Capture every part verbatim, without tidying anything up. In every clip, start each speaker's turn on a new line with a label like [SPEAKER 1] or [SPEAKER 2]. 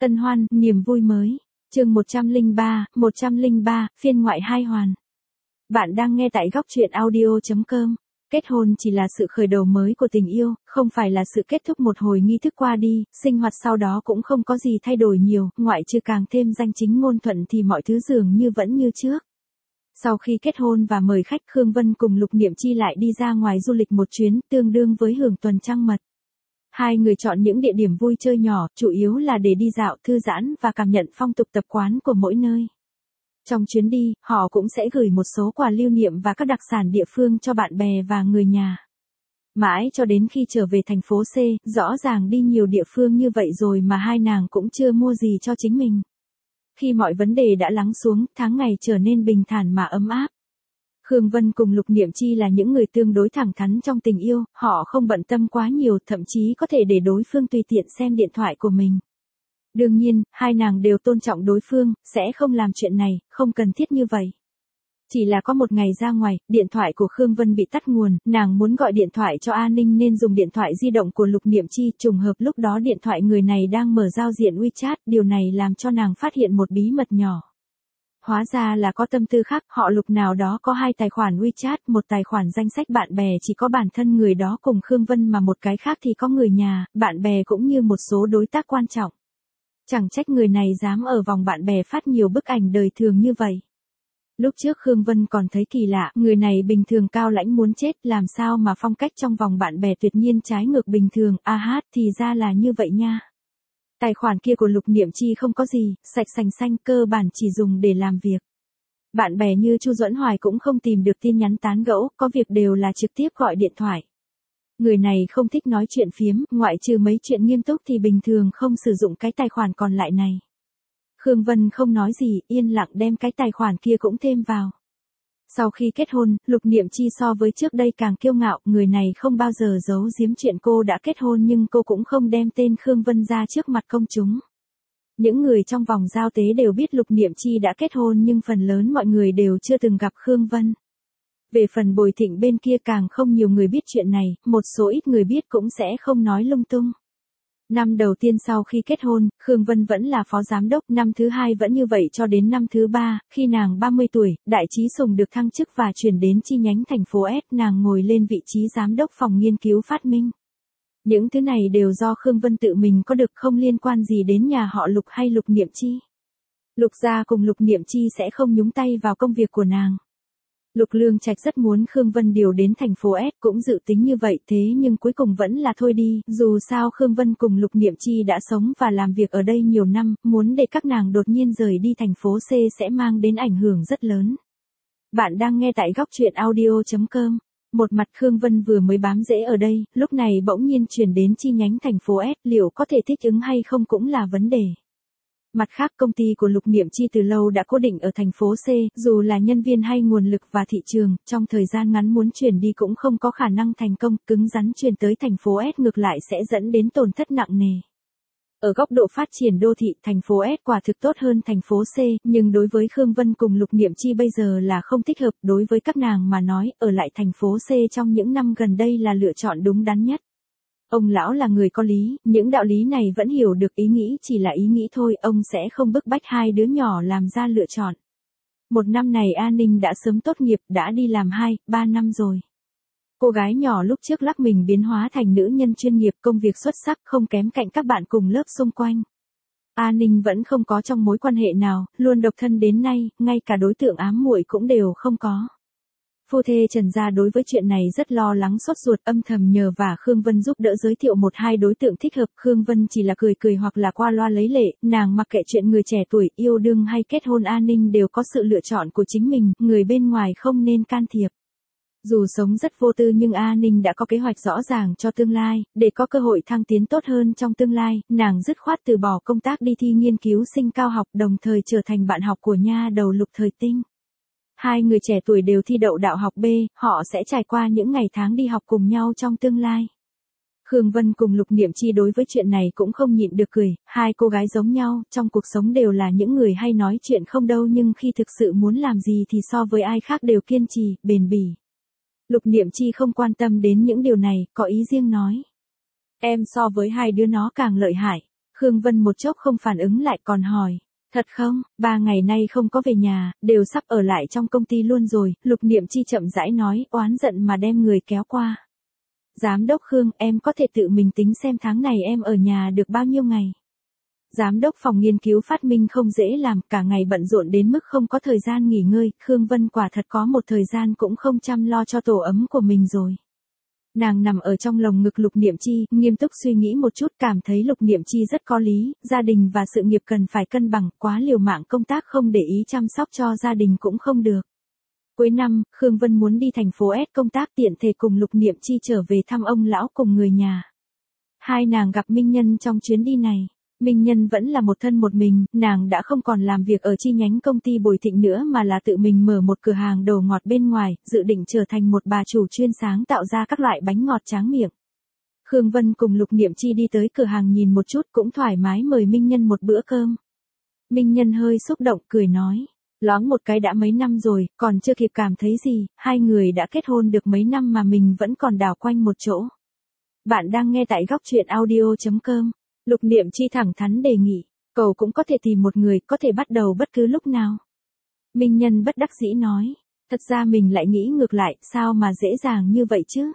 [SPEAKER 1] Tân hoan, niềm vui mới. Chương một trăm lẻ ba, một trăm lẻ ba, phiên ngoại hai hoàn. Bạn đang nghe tại góc truyện audio chấm com. Kết hôn chỉ là sự khởi đầu mới của tình yêu, không phải là sự kết thúc một hồi nghi thức qua đi, sinh hoạt sau đó cũng không có gì thay đổi nhiều, ngoại trừ càng thêm danh chính ngôn thuận thì mọi thứ dường như vẫn như trước. Sau khi kết hôn và mời khách, Khương Vân cùng Lục Niệm Chi lại đi ra ngoài du lịch một chuyến, tương đương với hưởng tuần trăng mật. Hai người chọn những địa điểm vui chơi nhỏ, chủ yếu là để đi dạo, thư giãn và cảm nhận phong tục tập quán của mỗi nơi. Trong chuyến đi, họ cũng sẽ gửi một số quà lưu niệm và các đặc sản địa phương cho bạn bè và người nhà. Mãi cho đến khi trở về thành phố C, rõ ràng đi nhiều địa phương như vậy rồi mà hai nàng cũng chưa mua gì cho chính mình. Khi mọi vấn đề đã lắng xuống, tháng ngày trở nên bình thản mà ấm áp. Khương Vân cùng Lục Niệm Chi là những người tương đối thẳng thắn trong tình yêu, họ không bận tâm quá nhiều, thậm chí có thể để đối phương tùy tiện xem điện thoại của mình. Đương nhiên, hai nàng đều tôn trọng đối phương, sẽ không làm chuyện này, không cần thiết như vậy. Chỉ là có một ngày ra ngoài, điện thoại của Khương Vân bị tắt nguồn, nàng muốn gọi điện thoại cho A Ninh nên dùng điện thoại di động của Lục Niệm Chi, trùng hợp lúc đó điện thoại người này đang mở giao diện WeChat, điều này làm cho nàng phát hiện một bí mật nhỏ. Hóa ra là có tâm tư khác, họ Lục nào đó có hai tài khoản WeChat, một tài khoản danh sách bạn bè chỉ có bản thân người đó cùng Khương Vân mà một cái khác thì có người nhà, bạn bè cũng như một số đối tác quan trọng. Chẳng trách người này dám ở vòng bạn bè phát nhiều bức ảnh đời thường như vậy. Lúc trước Khương Vân còn thấy kỳ lạ, người này bình thường cao lãnh muốn chết, làm sao mà phong cách trong vòng bạn bè tuyệt nhiên trái ngược bình thường, a hát thì ra là như vậy nha. Tài khoản kia của Lục Niệm Chi không có gì, sạch sành xanh, cơ bản chỉ dùng để làm việc. Bạn bè như Chu Duẫn Hoài cũng không tìm được tin nhắn tán gẫu, có việc đều là trực tiếp gọi điện thoại. Người này không thích nói chuyện phiếm, ngoại trừ mấy chuyện nghiêm túc thì bình thường không sử dụng cái tài khoản còn lại này. Khương Vân không nói gì, yên lặng đem cái tài khoản kia cũng thêm vào. Sau khi kết hôn, Lục Niệm Chi so với trước đây càng kiêu ngạo, người này không bao giờ giấu giếm chuyện cô đã kết hôn nhưng cô cũng không đem tên Khương Vân ra trước mặt công chúng. Những người trong vòng giao tế đều biết Lục Niệm Chi đã kết hôn nhưng phần lớn mọi người đều chưa từng gặp Khương Vân. Về phần Bồi Thịnh bên kia càng không nhiều người biết chuyện này, một số ít người biết cũng sẽ không nói lung tung. Năm đầu tiên sau khi kết hôn, Khương Vân vẫn là phó giám đốc, năm thứ hai vẫn như vậy cho đến năm thứ ba, khi nàng ba mươi tuổi, Đại Trí Sùng được thăng chức và chuyển đến chi nhánh thành phố S, nàng ngồi lên vị trí giám đốc phòng nghiên cứu phát minh. Những thứ này đều do Khương Vân tự mình có được, không liên quan gì đến nhà họ Lục hay Lục Niệm Chi. Lục gia cùng Lục Niệm Chi sẽ không nhúng tay vào công việc của nàng. Lục Lương Trạch rất muốn Khương Vân điều đến thành phố S, cũng dự tính như vậy, thế nhưng cuối cùng vẫn là thôi đi, dù sao Khương Vân cùng Lục Niệm Chi đã sống và làm việc ở đây nhiều năm, muốn để các nàng đột nhiên rời đi thành phố C sẽ mang đến ảnh hưởng rất lớn. Bạn đang nghe tại góc truyện audio chấm com. Một mặt Khương Vân vừa mới bám rễ ở đây, lúc này bỗng nhiên chuyển đến chi nhánh thành phố S, liệu có thể thích ứng hay không cũng là vấn đề. Mặt khác, công ty của Lục Niệm Chi từ lâu đã cố định ở thành phố C, dù là nhân viên hay nguồn lực và thị trường, trong thời gian ngắn muốn chuyển đi cũng không có khả năng thành công, cứng rắn chuyển tới thành phố S ngược lại sẽ dẫn đến tổn thất nặng nề. Ở góc độ phát triển đô thị, thành phố S quả thực tốt hơn thành phố C, nhưng đối với Khương Vân cùng Lục Niệm Chi bây giờ là không thích hợp, đối với các nàng mà nói, ở lại thành phố C trong những năm gần đây là lựa chọn đúng đắn nhất. Ông lão là người có lý, những đạo lý này vẫn hiểu được, ý nghĩ chỉ là ý nghĩ thôi, ông sẽ không bức bách hai đứa nhỏ làm ra lựa chọn. Một năm này A Ninh đã sớm tốt nghiệp, đã đi làm hai, ba năm rồi. Cô gái nhỏ lúc trước lắc mình biến hóa thành nữ nhân chuyên nghiệp, công việc xuất sắc, không kém cạnh các bạn cùng lớp xung quanh. A Ninh vẫn không có trong mối quan hệ nào, luôn độc thân đến nay, ngay cả đối tượng ám muội cũng đều không có. Phu thê Trần gia đối với chuyện này rất lo lắng sốt ruột, âm thầm nhờ và Khương Vân giúp đỡ giới thiệu một hai đối tượng thích hợp. Khương Vân chỉ là cười cười hoặc là qua loa lấy lệ, nàng mặc kệ chuyện người trẻ tuổi, yêu đương hay kết hôn, A Ninh đều có sự lựa chọn của chính mình, người bên ngoài không nên can thiệp. Dù sống rất vô tư nhưng A Ninh đã có kế hoạch rõ ràng cho tương lai, để có cơ hội thăng tiến tốt hơn trong tương lai, nàng dứt khoát từ bỏ công tác đi thi nghiên cứu sinh cao học, đồng thời trở thành bạn học của nha đầu Lục Thời Tinh. Hai người trẻ tuổi đều thi đậu đại học B, họ sẽ trải qua những ngày tháng đi học cùng nhau trong tương lai. Khương Vân cùng Lục Niệm Chi đối với chuyện này cũng không nhịn được cười, hai cô gái giống nhau, trong cuộc sống đều là những người hay nói chuyện không đâu nhưng khi thực sự muốn làm gì thì so với ai khác đều kiên trì, bền bỉ. Lục Niệm Chi không quan tâm đến những điều này, có ý riêng nói. Em so với hai đứa nó càng lợi hại. Khương Vân một chốc không phản ứng lại còn hỏi. Thật không, ba ngày nay không có về nhà, đều sắp ở lại trong công ty luôn rồi, Lục Niệm Chi chậm rãi nói, oán giận mà đem người kéo qua. Giám đốc Khương, em có thể tự mình tính xem tháng này em ở nhà được bao nhiêu ngày. Giám đốc phòng nghiên cứu phát minh không dễ làm, cả ngày bận rộn đến mức không có thời gian nghỉ ngơi, Khương Vân quả thật có một thời gian cũng không chăm lo cho tổ ấm của mình rồi. Nàng nằm ở trong lồng ngực Lục Niệm Chi, nghiêm túc suy nghĩ một chút, cảm thấy Lục Niệm Chi rất có lý, gia đình và sự nghiệp cần phải cân bằng, quá liều mạng công tác không để ý chăm sóc cho gia đình cũng không được. Cuối năm, Khương Vân muốn đi thành phố S công tác tiện thể cùng Lục Niệm Chi trở về thăm ông lão cùng người nhà. Hai nàng gặp Minh Nhân trong chuyến đi này. Minh Nhân vẫn là một thân một mình, nàng đã không còn làm việc ở chi nhánh công ty Bồi Thịnh nữa mà là tự mình mở một cửa hàng đồ ngọt bên ngoài, dự định trở thành một bà chủ chuyên sáng tạo ra các loại bánh ngọt tráng miệng. Khương Vân cùng Lục Niệm Chi đi tới cửa hàng nhìn một chút cũng thoải mái mời Minh Nhân một bữa cơm. Minh Nhân hơi xúc động cười nói, loáng một cái đã mấy năm rồi, còn chưa kịp cảm thấy gì, hai người đã kết hôn được mấy năm mà mình vẫn còn đảo quanh một chỗ. Bạn đang nghe tại góc truyện audio chấm com. Lục Niệm Chi thẳng thắn đề nghị, cậu cũng có thể tìm một người, có thể bắt đầu bất cứ lúc nào. Minh Nhân bất đắc dĩ nói, thật ra mình lại nghĩ ngược lại, sao mà dễ dàng như vậy chứ?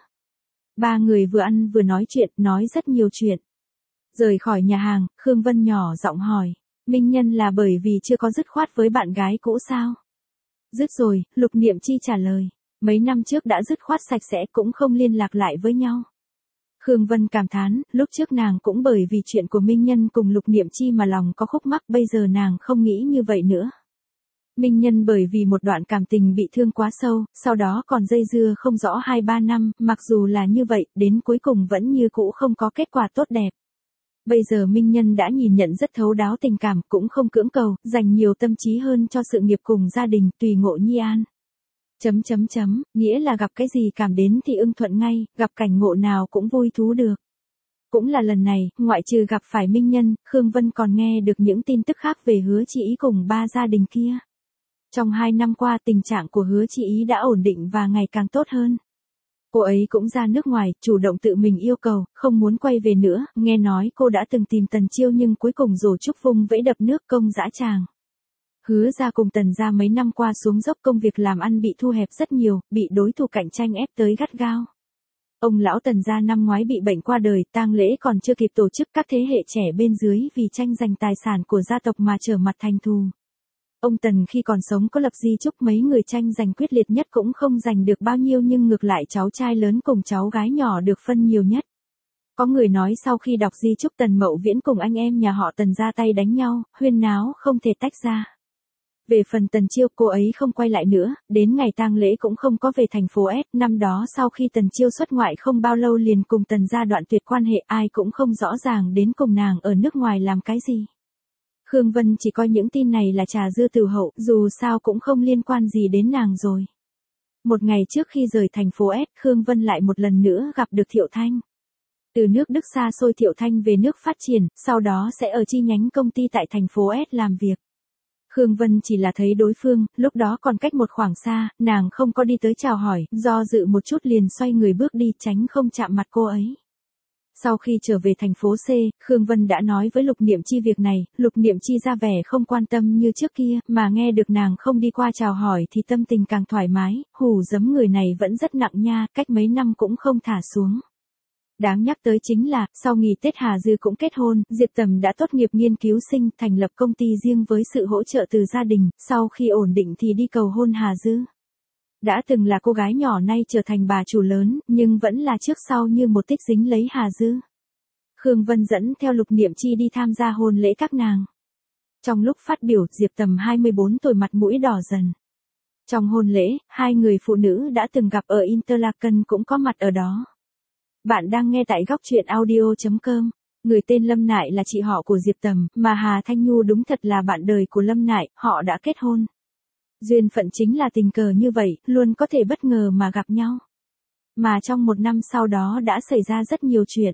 [SPEAKER 1] Ba người vừa ăn vừa nói chuyện, nói rất nhiều chuyện. Rời khỏi nhà hàng, Khương Vân nhỏ giọng hỏi, Minh Nhân là bởi vì chưa có dứt khoát với bạn gái cũ sao? Dứt rồi, Lục Niệm Chi trả lời, mấy năm trước đã dứt khoát sạch sẽ cũng không liên lạc lại với nhau. Khương Vân cảm thán, lúc trước nàng cũng bởi vì chuyện của Minh Nhân cùng Lục Niệm Chi mà lòng có khúc mắc, bây giờ nàng không nghĩ như vậy nữa. Minh Nhân bởi vì một đoạn cảm tình bị thương quá sâu, sau đó còn dây dưa không rõ hai ba năm, mặc dù là như vậy, đến cuối cùng vẫn như cũ không có kết quả tốt đẹp. Bây giờ Minh Nhân đã nhìn nhận rất thấu đáo tình cảm, cũng không cưỡng cầu, dành nhiều tâm trí hơn cho sự nghiệp cùng gia đình, tùy ngộ nhi an. Chấm chấm chấm, nghĩa là gặp cái gì cảm đến thì ưng thuận ngay, gặp cảnh ngộ nào cũng vui thú được. Cũng là lần này, ngoại trừ gặp phải Minh Nhân, Khương Vân còn nghe được những tin tức khác về Hứa Chi Ý cùng ba gia đình kia. Trong hai năm qua tình trạng của Hứa Chi Ý đã ổn định và ngày càng tốt hơn. Cô ấy cũng ra nước ngoài, chủ động tự mình yêu cầu, không muốn quay về nữa, nghe nói cô đã từng tìm Tần Chiêu nhưng cuối cùng rổ trúc vung vẫy đập nước công dã tràng. Hứa ra cùng Tần ra mấy năm qua xuống dốc, công việc làm ăn bị thu hẹp rất nhiều, bị đối thủ cạnh tranh ép tới gắt gao. Ông lão Tần ra năm ngoái bị bệnh qua đời, tang lễ còn chưa kịp tổ chức, các thế hệ trẻ bên dưới vì tranh giành tài sản của gia tộc mà trở mặt thành thù. Ông Tần khi còn sống có lập di chúc, mấy người tranh giành quyết liệt nhất cũng không giành được bao nhiêu, nhưng ngược lại cháu trai lớn cùng cháu gái nhỏ được phân nhiều nhất. Có người nói sau khi đọc di chúc Tần Mậu Viễn cùng anh em nhà họ Tần ra tay đánh nhau, huyên náo không thể tách ra. Về phần Tần Chiêu, cô ấy không quay lại nữa, đến ngày tang lễ cũng không có về thành phố S, năm đó sau khi Tần Chiêu xuất ngoại không bao lâu liền cùng Tần gia đoạn tuyệt quan hệ, ai cũng không rõ ràng đến cùng nàng ở nước ngoài làm cái gì. Khương Vân chỉ coi những tin này là trà dư từ hậu, dù sao cũng không liên quan gì đến nàng rồi. Một ngày trước khi rời thành phố S, Khương Vân lại một lần nữa gặp được Thiệu Thanh. Từ nước Đức xa xôi Thiệu Thanh về nước phát triển, sau đó sẽ ở chi nhánh công ty tại thành phố S làm việc. Khương Vân chỉ là thấy đối phương, lúc đó còn cách một khoảng xa, nàng không có đi tới chào hỏi, do dự một chút liền xoay người bước đi, tránh không chạm mặt cô ấy. Sau khi trở về thành phố C, Khương Vân đã nói với Lục Niệm Chi việc này, Lục Niệm Chi ra vẻ không quan tâm như trước kia, mà nghe được nàng không đi qua chào hỏi thì tâm tình càng thoải mái, hù dấm người này vẫn rất nặng nha, cách mấy năm cũng không thả xuống. Đáng nhắc tới chính là, sau nghỉ Tết Hà Dư cũng kết hôn, Diệp Tầm đã tốt nghiệp nghiên cứu sinh, thành lập công ty riêng với sự hỗ trợ từ gia đình, sau khi ổn định thì đi cầu hôn Hà Dư. Đã từng là cô gái nhỏ nay trở thành bà chủ lớn, nhưng vẫn là trước sau như một tích dính lấy Hà Dư. Khương Vân dẫn theo Lục Niệm Chi đi tham gia hôn lễ các nàng. Trong lúc phát biểu, Diệp Tầm hai mươi bốn tuổi mặt mũi đỏ dần. Trong hôn lễ, hai người phụ nữ đã từng gặp ở Interlaken cũng có mặt ở đó. Bạn đang nghe tại góc truyện audio chấm com. Người tên Lâm Nại là chị họ của Diệp Tầm, mà Hà Thanh Nhu đúng thật là bạn đời của Lâm Nại, họ đã kết hôn. Duyên phận chính là tình cờ như vậy, luôn có thể bất ngờ mà gặp nhau. Mà trong một năm sau đó đã xảy ra rất nhiều chuyện.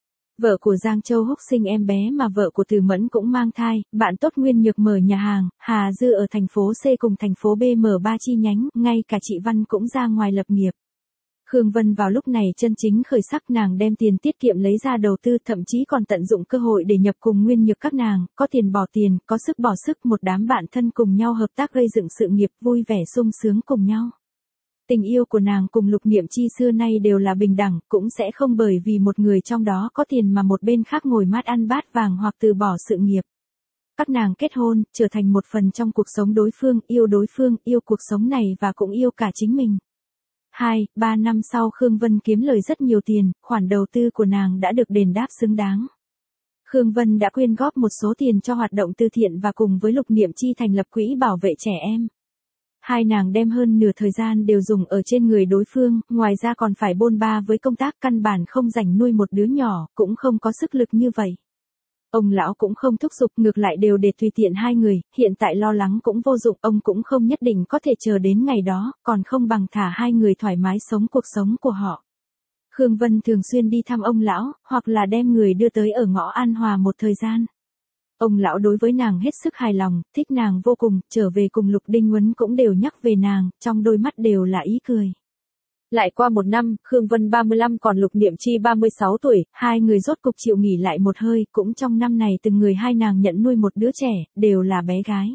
[SPEAKER 1] Vợ của Giang Châu Húc sinh em bé mà vợ của Từ Mẫn cũng mang thai, bạn tốt Nguyên Nhược mở nhà hàng, Hà Dư ở thành phố C cùng thành phố B mở ba chi nhánh, ngay cả chị Văn cũng ra ngoài lập nghiệp. Khương Vân vào lúc này chân chính khởi sắc, nàng đem tiền tiết kiệm lấy ra đầu tư, thậm chí còn tận dụng cơ hội để nhập cùng Nguyên Nhược các nàng, có tiền bỏ tiền, có sức bỏ sức, một đám bạn thân cùng nhau hợp tác gây dựng sự nghiệp, vui vẻ sung sướng cùng nhau. Tình yêu của nàng cùng Lục Niệm Chi xưa nay đều là bình đẳng, cũng sẽ không bởi vì một người trong đó có tiền mà một bên khác ngồi mát ăn bát vàng hoặc từ bỏ sự nghiệp. Các nàng kết hôn, trở thành một phần trong cuộc sống đối phương, yêu đối phương, yêu cuộc sống này và cũng yêu cả chính mình. Hai, ba năm sau Khương Vân kiếm lời rất nhiều tiền, khoản đầu tư của nàng đã được đền đáp xứng đáng. Khương Vân đã quyên góp một số tiền cho hoạt động từ thiện và cùng với Lục Niệm Chi thành lập quỹ bảo vệ trẻ em. Hai nàng đem hơn nửa thời gian đều dùng ở trên người đối phương, ngoài ra còn phải bôn ba với công tác, căn bản không rảnh nuôi một đứa nhỏ, cũng không có sức lực như vậy. Ông lão cũng không thúc giục, ngược lại đều để tùy tiện hai người, hiện tại lo lắng cũng vô dụng, ông cũng không nhất định có thể chờ đến ngày đó, còn không bằng thả hai người thoải mái sống cuộc sống của họ. Khương Vân thường xuyên đi thăm ông lão, hoặc là đem người đưa tới ở ngõ An Hòa một thời gian. Ông lão đối với nàng hết sức hài lòng, thích nàng vô cùng, trở về cùng Lục Đinh Huấn cũng đều nhắc về nàng, trong đôi mắt đều là ý cười. Lại qua một năm, Khương Vân ba mươi lăm còn Lục Niệm Chi ba mươi sáu tuổi, hai người rốt cục chịu nghỉ lại một hơi, cũng trong năm này từng người hai nàng nhận nuôi một đứa trẻ, đều là bé gái.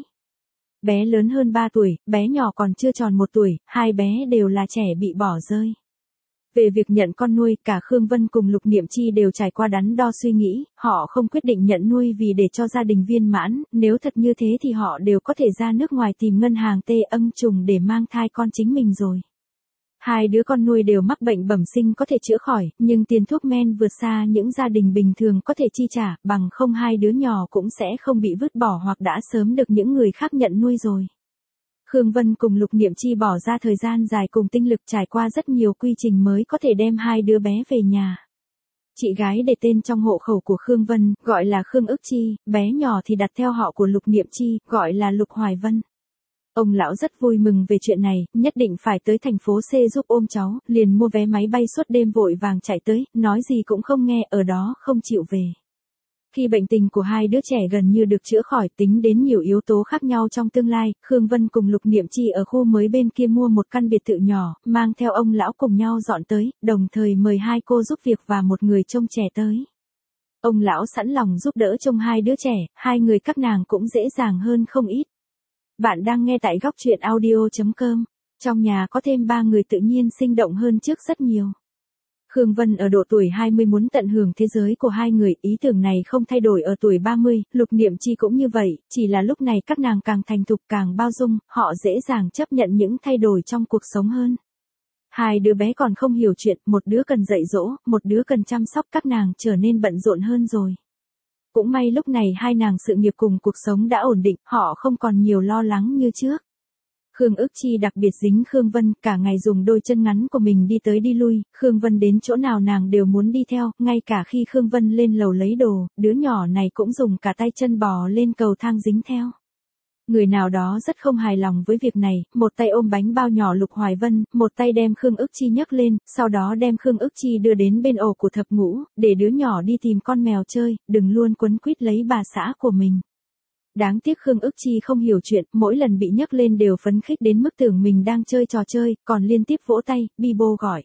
[SPEAKER 1] Bé lớn hơn ba tuổi, bé nhỏ còn chưa tròn một tuổi, hai bé đều là trẻ bị bỏ rơi. Về việc nhận con nuôi, cả Khương Vân cùng Lục Niệm Chi đều trải qua đắn đo suy nghĩ, họ không quyết định nhận nuôi vì để cho gia đình viên mãn, nếu thật như thế thì họ đều có thể ra nước ngoài tìm ngân hàng tê âm trùng để mang thai con chính mình rồi. Hai đứa con nuôi đều mắc bệnh bẩm sinh có thể chữa khỏi, nhưng tiền thuốc men vượt xa những gia đình bình thường có thể chi trả, bằng không hai đứa nhỏ cũng sẽ không bị vứt bỏ hoặc đã sớm được những người khác nhận nuôi rồi. Khương Vân cùng Lục Niệm Chi bỏ ra thời gian dài cùng tinh lực trải qua rất nhiều quy trình mới có thể đem hai đứa bé về nhà. Chị gái để tên trong hộ khẩu của Khương Vân, gọi là Khương Ức Chi, bé nhỏ thì đặt theo họ của Lục Niệm Chi, gọi là Lục Hoài Vân. Ông lão rất vui mừng về chuyện này, nhất định phải tới thành phố C giúp ôm cháu, liền mua vé máy bay suốt đêm vội vàng chạy tới, nói gì cũng không nghe, ở đó không chịu về. Khi bệnh tình của hai đứa trẻ gần như được chữa khỏi, tính đến nhiều yếu tố khác nhau trong tương lai, Khương Vân cùng Lục Niệm Chi ở khu mới bên kia mua một căn biệt thự nhỏ, mang theo ông lão cùng nhau dọn tới, đồng thời mời hai cô giúp việc và một người trông trẻ tới. Ông lão sẵn lòng giúp đỡ trông hai đứa trẻ, hai người các nàng cũng dễ dàng hơn không ít. Bạn đang nghe tại góc truyện audio chấm com. Trong nhà có thêm ba người tự nhiên sinh động hơn trước rất nhiều. Khương Vân ở độ tuổi hai mươi muốn tận hưởng thế giới của hai người, ý tưởng này không thay đổi ở tuổi ba mươi, Lục Niệm Chi cũng như vậy, chỉ là lúc này các nàng càng thành thục càng bao dung, họ dễ dàng chấp nhận những thay đổi trong cuộc sống hơn. Hai đứa bé còn không hiểu chuyện, một đứa cần dạy dỗ, một đứa cần chăm sóc, các nàng trở nên bận rộn hơn rồi. Cũng may lúc này hai nàng sự nghiệp cùng cuộc sống đã ổn định, họ không còn nhiều lo lắng như trước. Khương Ức Chi đặc biệt dính Khương Vân, cả ngày dùng đôi chân ngắn của mình đi tới đi lui, Khương Vân đến chỗ nào nàng đều muốn đi theo, ngay cả khi Khương Vân lên lầu lấy đồ, đứa nhỏ này cũng dùng cả tay chân bò lên cầu thang dính theo. Người nào đó rất không hài lòng với việc này, một tay ôm bánh bao nhỏ Lục Hoài Vân, một tay đem Khương Ức Chi nhấc lên, sau đó đem Khương Ức Chi đưa đến bên ổ của thập ngũ, để đứa nhỏ đi tìm con mèo chơi, đừng luôn quấn quýt lấy bà xã của mình. Đáng tiếc Khương Ức Chi không hiểu chuyện, mỗi lần bị nhấc lên đều phấn khích đến mức tưởng mình đang chơi trò chơi, còn liên tiếp vỗ tay, bi bô gọi.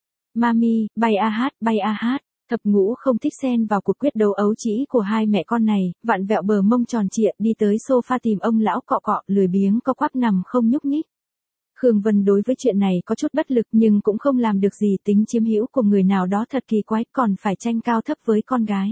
[SPEAKER 1] Mami, bay a hát, bay a hát. Thập ngũ không thích xen vào cuộc quyết đấu ấu trĩ của hai mẹ con này, vặn vẹo bờ mông tròn trịa đi tới sofa tìm ông lão cọ cọ, lười biếng co quắp nằm không nhúc nhích. Khương Vân đối với chuyện này có chút bất lực nhưng cũng không làm được gì, tính chiếm hữu của người nào đó thật kỳ quái, còn phải tranh cao thấp với con gái.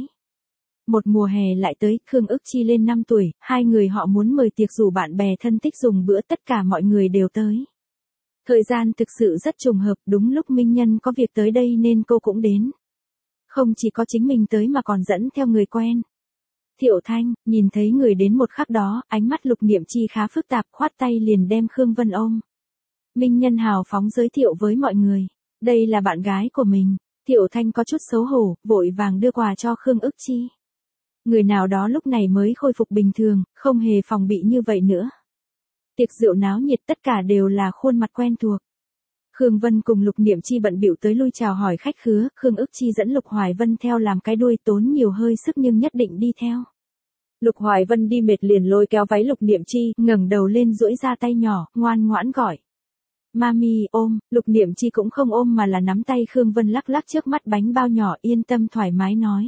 [SPEAKER 1] Một mùa hè lại tới, Khương Ức Chi lên năm tuổi, hai người họ muốn mời tiệc rủ bạn bè thân thích dùng bữa, tất cả mọi người đều tới. Thời gian thực sự rất trùng hợp, đúng lúc Minh Nhân có việc tới đây nên cô cũng đến. Không chỉ có chính mình tới mà còn dẫn theo người quen. Thiệu Thanh, nhìn thấy người đến một khắc đó, ánh mắt Lục Niệm Chi khá phức tạp, khoát tay liền đem Khương Vân ôm. Minh Nhân hào phóng giới thiệu với mọi người, đây là bạn gái của mình. Thiệu Thanh có chút xấu hổ, vội vàng đưa quà cho Khương Ức Chi. Người nào đó lúc này mới khôi phục bình thường, không hề phòng bị như vậy nữa. Tiệc rượu náo nhiệt, tất cả đều là khuôn mặt quen thuộc. Khương Vân cùng Lục Niệm Chi bận bịu tới lui chào hỏi khách khứa, Khương Ức Chi dẫn Lục Hoài Vân theo làm cái đuôi, tốn nhiều hơi sức nhưng nhất định đi theo. Lục Hoài Vân đi mệt liền lôi kéo váy Lục Niệm Chi, ngẩng đầu lên duỗi ra tay nhỏ, ngoan ngoãn gọi. Mami ôm, Lục Niệm Chi cũng không ôm mà là nắm tay Khương Vân lắc lắc trước mắt bánh bao nhỏ, yên tâm thoải mái nói.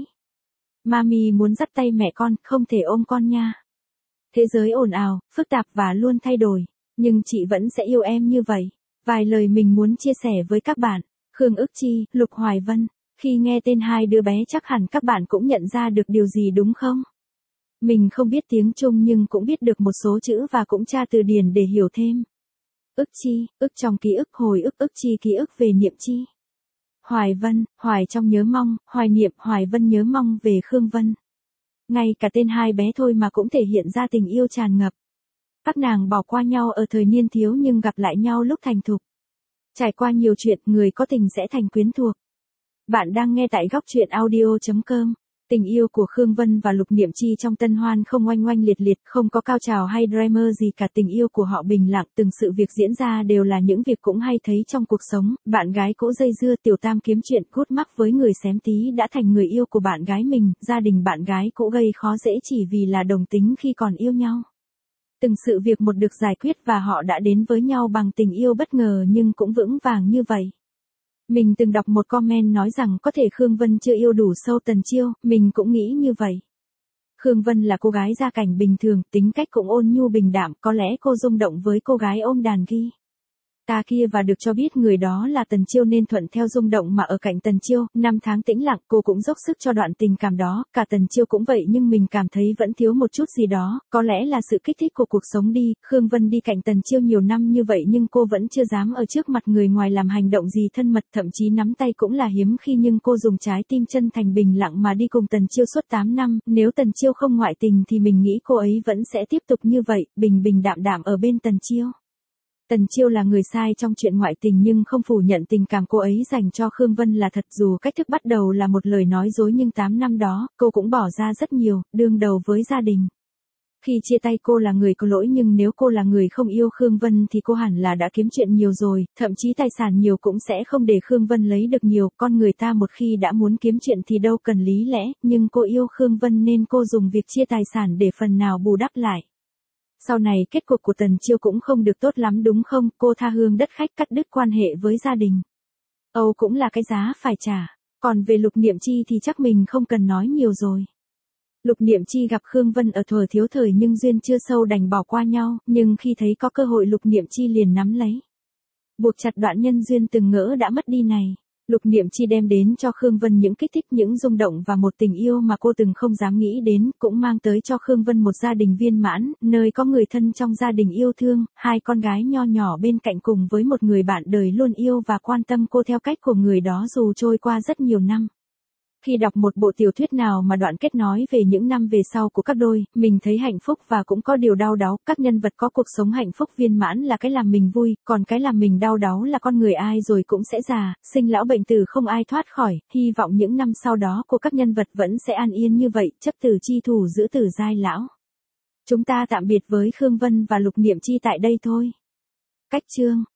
[SPEAKER 1] Mami muốn dắt tay mẹ con, không thể ôm con nha. Thế giới ồn ào, phức tạp và luôn thay đổi, nhưng chị vẫn sẽ yêu em như vậy. Vài lời mình muốn chia sẻ với các bạn. Khương Ức Chi, Lục Hoài Vân. Khi nghe tên hai đứa bé chắc hẳn các bạn cũng nhận ra được điều gì đúng không? Mình không biết tiếng Trung nhưng cũng biết được một số chữ và cũng tra từ điển để hiểu thêm. Ức Chi, ức trong ký ức, hồi ức, ức chi ký ức về Niệm Chi. Hoài Vân, Hoài trong nhớ mong, Hoài Niệm, Hoài Vân nhớ mong về Khương Vân. Ngay cả tên hai bé thôi mà cũng thể hiện ra tình yêu tràn ngập. Các nàng bỏ qua nhau ở thời niên thiếu nhưng gặp lại nhau lúc thành thục. Trải qua nhiều chuyện, người có tình sẽ thành quyến thuộc. Bạn đang nghe tại góc truyện audio chấm com. Tình yêu của Khương Vân và Lục Niệm Chi trong tân hoan không oanh oanh liệt liệt, không có cao trào hay drama gì cả, tình yêu của họ bình lặng, từng sự việc diễn ra đều là những việc cũng hay thấy trong cuộc sống. Bạn gái cũ dây dưa, tiểu tam kiếm chuyện cút mắc với người xém tí đã thành người yêu của bạn gái mình, gia đình bạn gái cũ gây khó dễ chỉ vì là đồng tính khi còn yêu nhau. Từng sự việc một được giải quyết và họ đã đến với nhau bằng tình yêu bất ngờ nhưng cũng vững vàng như vậy. Mình từng đọc một comment nói rằng có thể Khương Vân chưa yêu đủ sâu Tần Chiêu, mình cũng nghĩ như vậy. Khương Vân là cô gái gia cảnh bình thường, tính cách cũng ôn nhu bình đạm, có lẽ cô rung động với cô gái ôm đàn ghi ta kia và được cho biết người đó là Tần Chiêu nên thuận theo rung động mà ở cạnh Tần Chiêu. Năm tháng tĩnh lặng, cô cũng dốc sức cho đoạn tình cảm đó, cả Tần Chiêu cũng vậy nhưng mình cảm thấy vẫn thiếu một chút gì đó, có lẽ là sự kích thích của cuộc sống đi. Khương Vân đi cạnh Tần Chiêu nhiều năm như vậy nhưng cô vẫn chưa dám ở trước mặt người ngoài làm hành động gì thân mật, thậm chí nắm tay cũng là hiếm khi, nhưng cô dùng trái tim chân thành bình lặng mà đi cùng Tần Chiêu suốt tám năm, nếu Tần Chiêu không ngoại tình thì mình nghĩ cô ấy vẫn sẽ tiếp tục như vậy, bình bình đạm đạm ở bên Tần Chiêu. Tần Chiêu là người sai trong chuyện ngoại tình nhưng không phủ nhận tình cảm cô ấy dành cho Khương Vân là thật, dù cách thức bắt đầu là một lời nói dối nhưng tám năm đó, cô cũng bỏ ra rất nhiều, đương đầu với gia đình. Khi chia tay cô là người có lỗi nhưng nếu cô là người không yêu Khương Vân thì cô hẳn là đã kiếm chuyện nhiều rồi, thậm chí tài sản nhiều cũng sẽ không để Khương Vân lấy được nhiều, con người ta một khi đã muốn kiếm chuyện thì đâu cần lý lẽ, nhưng cô yêu Khương Vân nên cô dùng việc chia tài sản để phần nào bù đắp lại. Sau này kết cục của Tần Chiêu cũng không được tốt lắm đúng không, cô tha hương đất khách, cắt đứt quan hệ với gia đình. Âu cũng là cái giá phải trả, còn về Lục Niệm Chi thì chắc mình không cần nói nhiều rồi. Lục Niệm Chi gặp Khương Vân ở thuở thiếu thời nhưng duyên chưa sâu đành bỏ qua nhau, nhưng khi thấy có cơ hội Lục Niệm Chi liền nắm lấy. Buộc chặt đoạn nhân duyên từng ngỡ đã mất đi này. Lục Niệm Chi đem đến cho Khương Vân những kích thích, những rung động và một tình yêu mà cô từng không dám nghĩ đến, cũng mang tới cho Khương Vân một gia đình viên mãn, nơi có người thân trong gia đình yêu thương, hai con gái nho nhỏ bên cạnh cùng với một người bạn đời luôn yêu và quan tâm cô theo cách của người đó dù trôi qua rất nhiều năm. Khi đọc một bộ tiểu thuyết nào mà đoạn kết nói về những năm về sau của các đôi, mình thấy hạnh phúc và cũng có điều đau đáu, các nhân vật có cuộc sống hạnh phúc viên mãn là cái làm mình vui, còn cái làm mình đau đáu là con người ai rồi cũng sẽ già, sinh lão bệnh tử không ai thoát khỏi, hy vọng những năm sau đó của các nhân vật vẫn sẽ an yên như vậy, chấp tử chi thủ giữ tử giai lão. Chúng ta tạm biệt với Khương Vân và Lục Niệm Chi tại đây thôi. Cách chương